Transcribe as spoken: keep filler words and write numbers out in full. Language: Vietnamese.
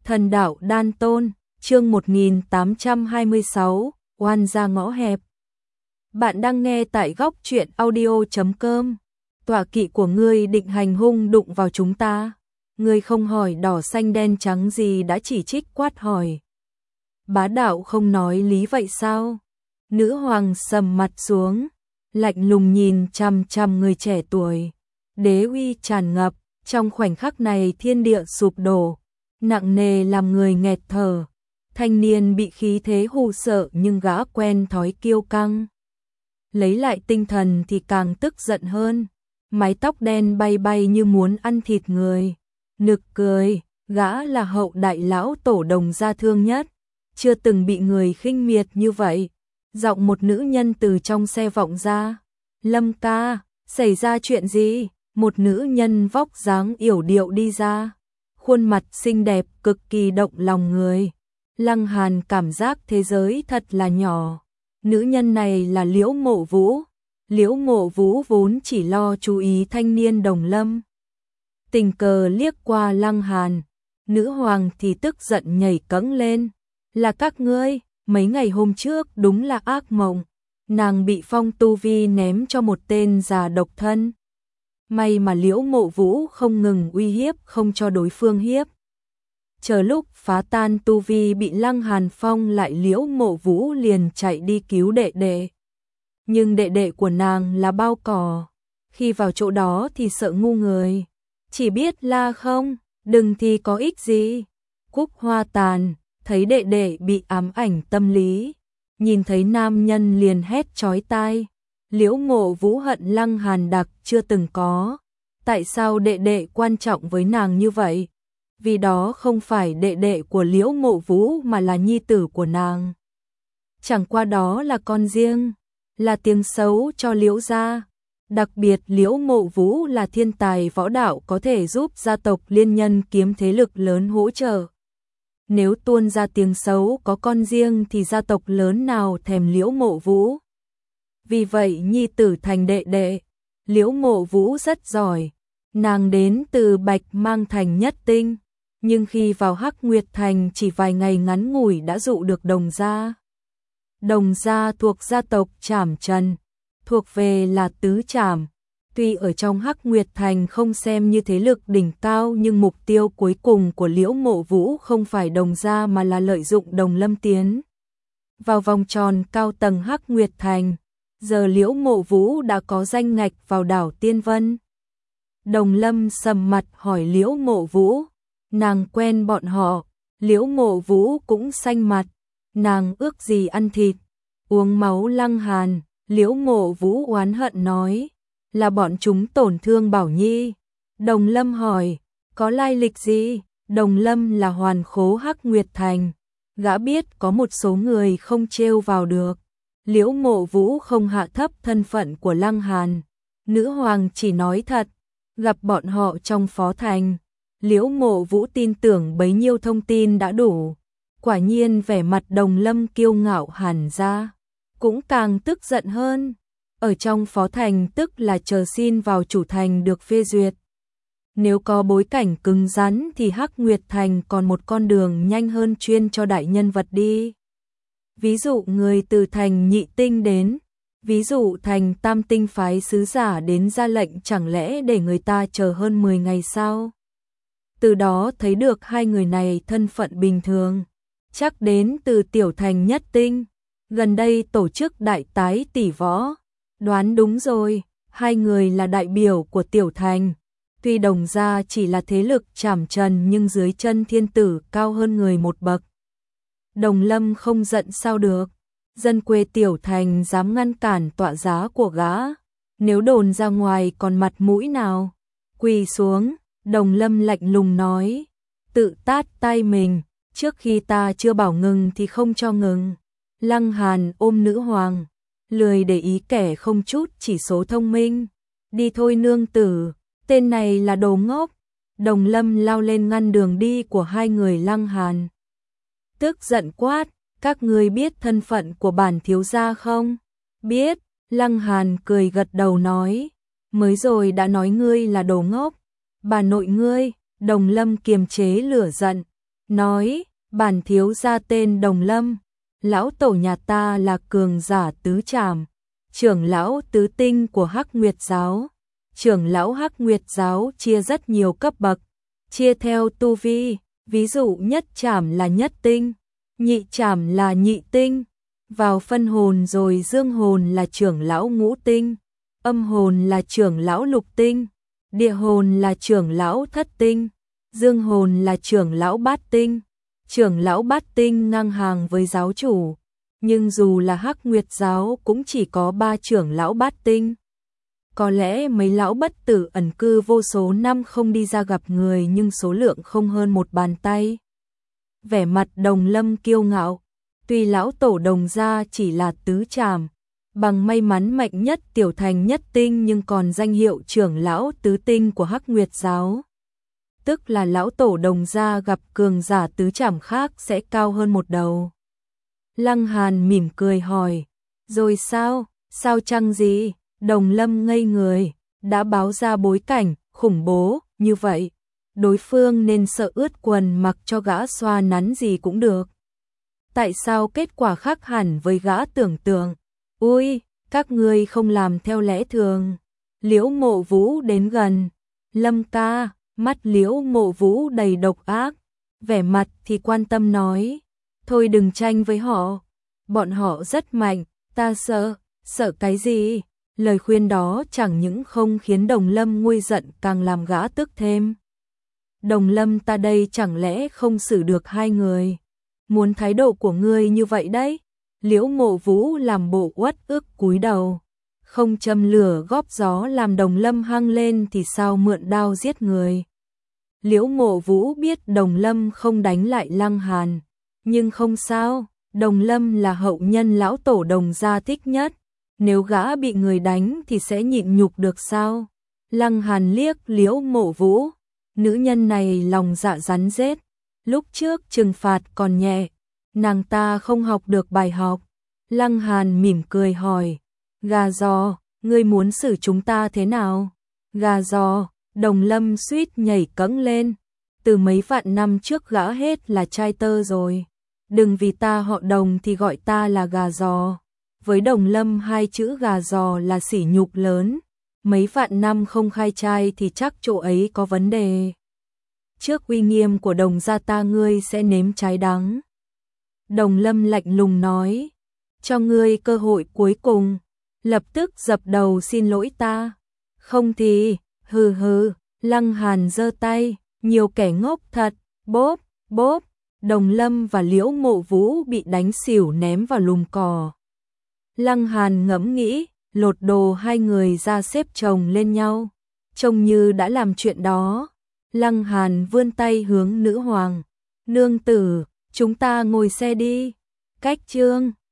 Thần đạo đan tôn, chương một nghìn tám trăm hai mươi sáu, oan gia ngõ hẹp. Bạn đang nghe tại góc truyện audio chấm com. Tọa kỵ của ngươi định hành hung đụng vào chúng ta. Ngươi không hỏi đỏ xanh đen trắng gì đã chỉ trích quát hỏi. Bá đạo không nói lý vậy sao? Nữ hoàng sầm mặt xuống, lạnh lùng nhìn chằm chằm người trẻ tuổi. Đế uy tràn ngập, trong khoảnh khắc này thiên địa sụp đổ, nặng nề làm người nghẹt thở. Thanh niên bị khí thế hù sợ nhưng gã quen thói kiêu căng. Lấy lại tinh thần thì càng tức giận hơn, mái tóc đen bay bay như muốn ăn thịt người. Nực cười, gã là hậu đại lão tổ Đồng gia thương nhất, chưa từng bị người khinh miệt như vậy. Giọng một nữ nhân từ trong xe vọng ra. Lâm ca, xảy ra chuyện gì? Một nữ nhân vóc dáng yểu điệu đi ra. Khuôn mặt xinh đẹp cực kỳ động lòng người. Lăng Hàn cảm giác thế giới thật là nhỏ. Nữ nhân này là Liễu Mộ Vũ. Liễu Mộ Vũ vốn chỉ lo chú ý thanh niên Đồng Lâm. Tình cờ liếc qua Lăng Hàn. Nữ hoàng thì tức giận nhảy cẫng lên. Là các ngươi, mấy ngày hôm trước đúng là ác mộng. Nàng bị Phong tu vi ném cho một tên già độc thân. May mà Liễu Mộ Vũ không ngừng uy hiếp không cho đối phương hiếp. Chờ lúc phá tan tu vi bị Lăng Hàn phong lại, Liễu Mộ Vũ liền chạy đi cứu đệ đệ. Nhưng đệ đệ của nàng là bao cỏ. Khi vào chỗ đó thì sợ ngu người. Chỉ biết la không, đừng thì có ích gì. Cúc Hoa Tàn thấy đệ đệ bị ám ảnh tâm lý. Nhìn thấy nam nhân liền hét chói tai. Liễu Mộ Vũ hận Lăng Hàn đặc chưa từng có. Tại sao đệ đệ quan trọng với nàng như vậy? Vì đó không phải đệ đệ của Liễu Mộ Vũ mà là nhi tử của nàng. Chẳng qua đó là con riêng, là tiếng xấu cho Liễu gia. Đặc biệt Liễu Mộ Vũ là thiên tài võ đạo có thể giúp gia tộc liên nhân kiếm thế lực lớn hỗ trợ. Nếu tuôn ra tiếng xấu có con riêng thì gia tộc lớn nào thèm Liễu Mộ Vũ. Vì vậy nhi tử thành đệ đệ. Liễu Mộ Vũ rất giỏi. Nàng đến từ Bạch Mang Thành nhất tinh. Nhưng khi vào Hắc Nguyệt Thành chỉ vài ngày ngắn ngủi đã dụ được Đồng gia. Đồng gia thuộc gia tộc Trảm Trần, thuộc về là tứ trảm. Tuy ở trong Hắc Nguyệt Thành không xem như thế lực đỉnh cao nhưng mục tiêu cuối cùng của Liễu Mộ Vũ không phải Đồng gia mà là lợi dụng Đồng Lâm tiến vào vòng tròn cao tầng Hắc Nguyệt Thành. Giờ Liễu Mộ Vũ đã có danh ngạch vào đảo Tiên Vân. Đồng Lâm sầm mặt hỏi Liễu Mộ Vũ. Nàng quen bọn họ. Liễu Mộ Vũ cũng xanh mặt. Nàng ước gì ăn thịt, uống máu Lăng Hàn. Liễu Mộ Vũ oán hận nói. Là bọn chúng tổn thương Bảo Nhi. Đồng Lâm hỏi. Có lai lịch gì? Đồng Lâm là hoàn khố Hắc Nguyệt Thành. Gã biết có một số người không trêu vào được. Liễu Mộ Vũ không hạ thấp thân phận của Lăng Hàn. Nữ hoàng chỉ nói thật. Gặp bọn họ trong phó thành. Liễu Mộ Vũ tin tưởng bấy nhiêu thông tin đã đủ. Quả nhiên vẻ mặt Đồng Lâm kiêu ngạo hẳn ra. Cũng càng tức giận hơn. Ở trong phó thành tức là chờ xin vào chủ thành được phê duyệt. Nếu có bối cảnh cứng rắn thì Hắc Nguyệt Thành còn một con đường nhanh hơn chuyên cho đại nhân vật đi. Ví dụ người từ thành nhị tinh đến. Ví dụ thành tam tinh phái sứ giả đến ra lệnh, chẳng lẽ để người ta chờ hơn mười ngày sao? Từ đó thấy được hai người này thân phận bình thường. Chắc đến từ tiểu thành nhất tinh. Gần đây tổ chức đại tái tỷ võ. Đoán đúng rồi, hai người là đại biểu của tiểu thành. Tuy Đồng gia chỉ là thế lực Trảm Trần nhưng dưới chân thiên tử cao hơn người một bậc. Đồng Lâm không giận sao được. Dân quê tiểu thành dám ngăn cản tọa giá của gã. Nếu đồn ra ngoài còn mặt mũi nào? Quỳ xuống, Đồng Lâm lạnh lùng nói. Tự tát tay mình, trước khi ta chưa bảo ngừng thì không cho ngừng. Lăng Hàn ôm nữ hoàng, lười để ý kẻ không chút chỉ số thông minh. Đi thôi nương tử, tên này là đồ ngốc. Đồng Lâm lao lên ngăn đường đi của hai người Lăng Hàn. Tức giận quát. Các ngươi biết thân phận của bản thiếu gia không? Biết. Lăng Hàn cười gật đầu nói. Mới rồi đã nói ngươi là đồ ngốc. Bà nội ngươi. Đồng Lâm kiềm chế lửa giận. nói, bản thiếu gia tên Đồng Lâm, lão tổ nhà ta là cường giả tứ trảm, trưởng lão tứ tinh của Hắc Nguyệt giáo. Trưởng lão Hắc Nguyệt giáo chia rất nhiều cấp bậc, chia theo tu vi, ví dụ nhất trảm là nhất tinh, nhị trảm là nhị tinh, vào phân hồn rồi dương hồn là trưởng lão ngũ tinh, âm hồn là trưởng lão lục tinh, địa hồn là trưởng lão thất tinh, dương hồn là trưởng lão bát tinh. Trưởng lão bát tinh ngang hàng với giáo chủ, nhưng dù là Hắc Nguyệt giáo cũng chỉ có ba trưởng lão bát tinh. Có lẽ mấy lão bất tử ẩn cư vô số năm không đi ra gặp người, nhưng số lượng không hơn một bàn tay. Vẻ mặt Đồng Lâm kiêu ngạo, tuy lão tổ Đồng gia chỉ là tứ trảm, bằng may mắn mạnh nhất tiểu thành nhất tinh, nhưng còn danh hiệu trưởng lão tứ tinh của Hắc Nguyệt giáo. Tức là lão tổ Đồng gia gặp cường giả tứ trảm khác sẽ cao hơn một đầu. Lăng Hàn mỉm cười hỏi, rồi sao, sao chăng gì? Đồng Lâm ngây người, đã báo ra bối cảnh khủng bố như vậy, đối phương nên sợ ướt quần mặc cho gã xoa nắn gì cũng được. Tại sao kết quả khác hẳn với gã tưởng tượng? Ui, các ngươi không làm theo lẽ thường. Liễu Mộ Vũ đến gần, Lâm ca, mắt Liễu Mộ Vũ đầy độc ác, vẻ mặt thì quan tâm nói, thôi đừng tranh với họ, bọn họ rất mạnh, ta sợ, sợ cái gì? Lời khuyên đó chẳng những không khiến Đồng Lâm nguôi giận, càng làm gã tức thêm. Đồng Lâm, ta đây chẳng lẽ không xử được hai người? Muốn thái độ của ngươi như vậy đấy? Liễu Mộ Vũ làm bộ uất ức cúi đầu, không châm lửa góp gió làm Đồng Lâm hăng lên thì sao mượn đao giết người. Liễu Mộ Vũ biết Đồng Lâm không đánh lại Lăng Hàn, nhưng không sao, Đồng Lâm là hậu nhân lão tổ Đồng gia thích nhất. Nếu gã bị người đánh thì sẽ nhịn nhục được sao? Lăng Hàn liếc Liễu Mộ Vũ, nữ nhân này lòng dạ rắn rết, lúc trước trừng phạt còn nhẹ, nàng ta không học được bài học. Lăng Hàn mỉm cười hỏi, gà giò, ngươi muốn xử chúng ta thế nào? Gà giò, Đồng Lâm suýt nhảy cẫng lên, từ mấy vạn năm trước gã hết là trai tơ rồi, đừng vì ta họ Đồng thì gọi ta là gà giò. Với Đồng Lâm hai chữ gà giò là sỉ nhục lớn, mấy vạn năm không khai trai thì chắc chỗ ấy có vấn đề. Trước uy nghiêm của Đồng gia ta ngươi sẽ nếm trái đắng. Đồng Lâm lạnh lùng nói, cho ngươi cơ hội cuối cùng, lập tức dập đầu xin lỗi ta. Không thì, hừ hừ, Lăng Hàn giơ tay, nhiều kẻ ngốc thật, bốp, bốp, Đồng Lâm và Liễu Mộ Vũ bị đánh xỉu ném vào lùm cỏ. Lăng Hàn ngẫm nghĩ, lột đồ hai người ra xếp chồng lên nhau, trông như đã làm chuyện đó. Lăng Hàn vươn tay hướng nữ hoàng, nương tử, chúng ta ngồi xe đi. Cách chương